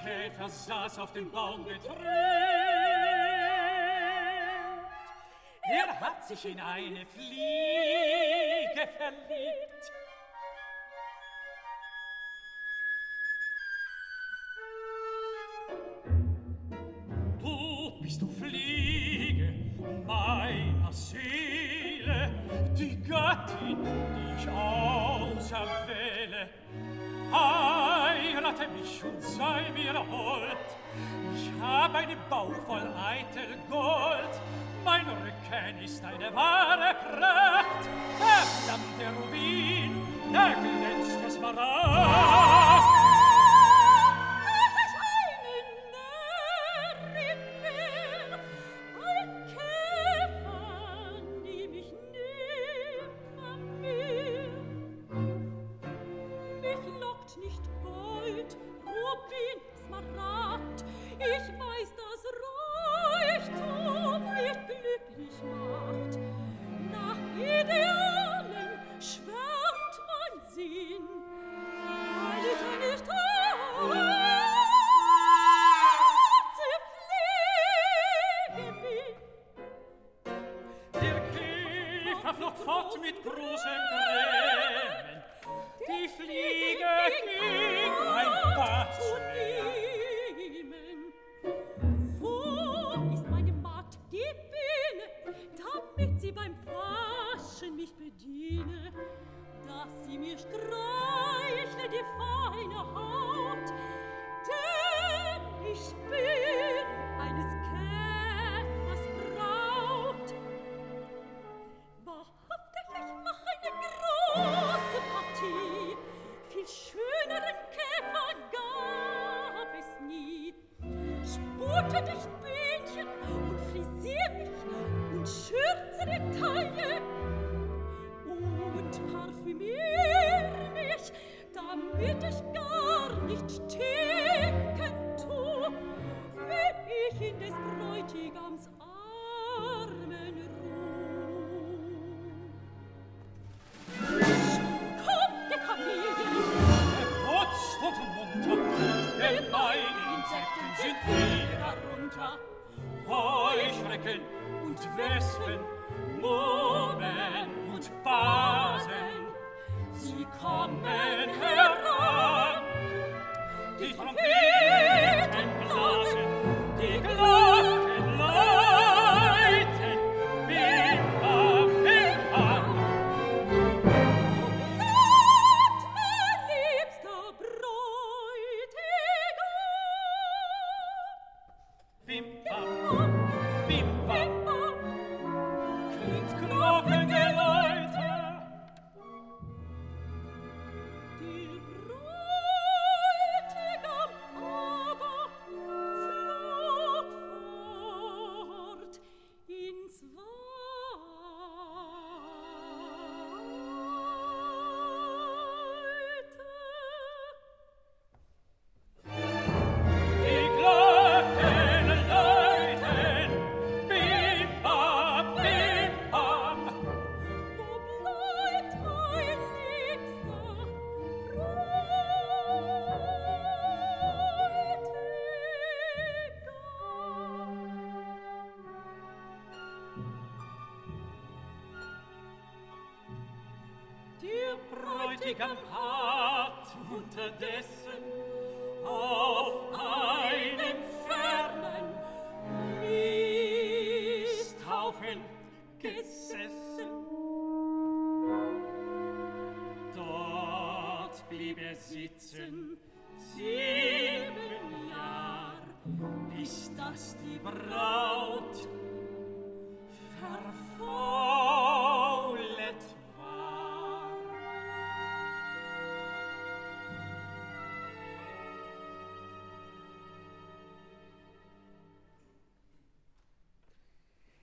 Käfer saß auf dem Baum getrennt. Er hat sich in eine Fliege verliebt. Du bist du Fliege meiner Seele, die Göttin, die ich auserwähle. Heirate mich und sei mir hold. Ich hab einen Bauch voll eitel Gold. Mein Rücken ist eine wahre Pracht. Der flammte Rubin, der glänzte Smaragd. Bräutigam hat unterdessen auf einem fernen Misthaufen gesessen. Dort blieb er sitzen 7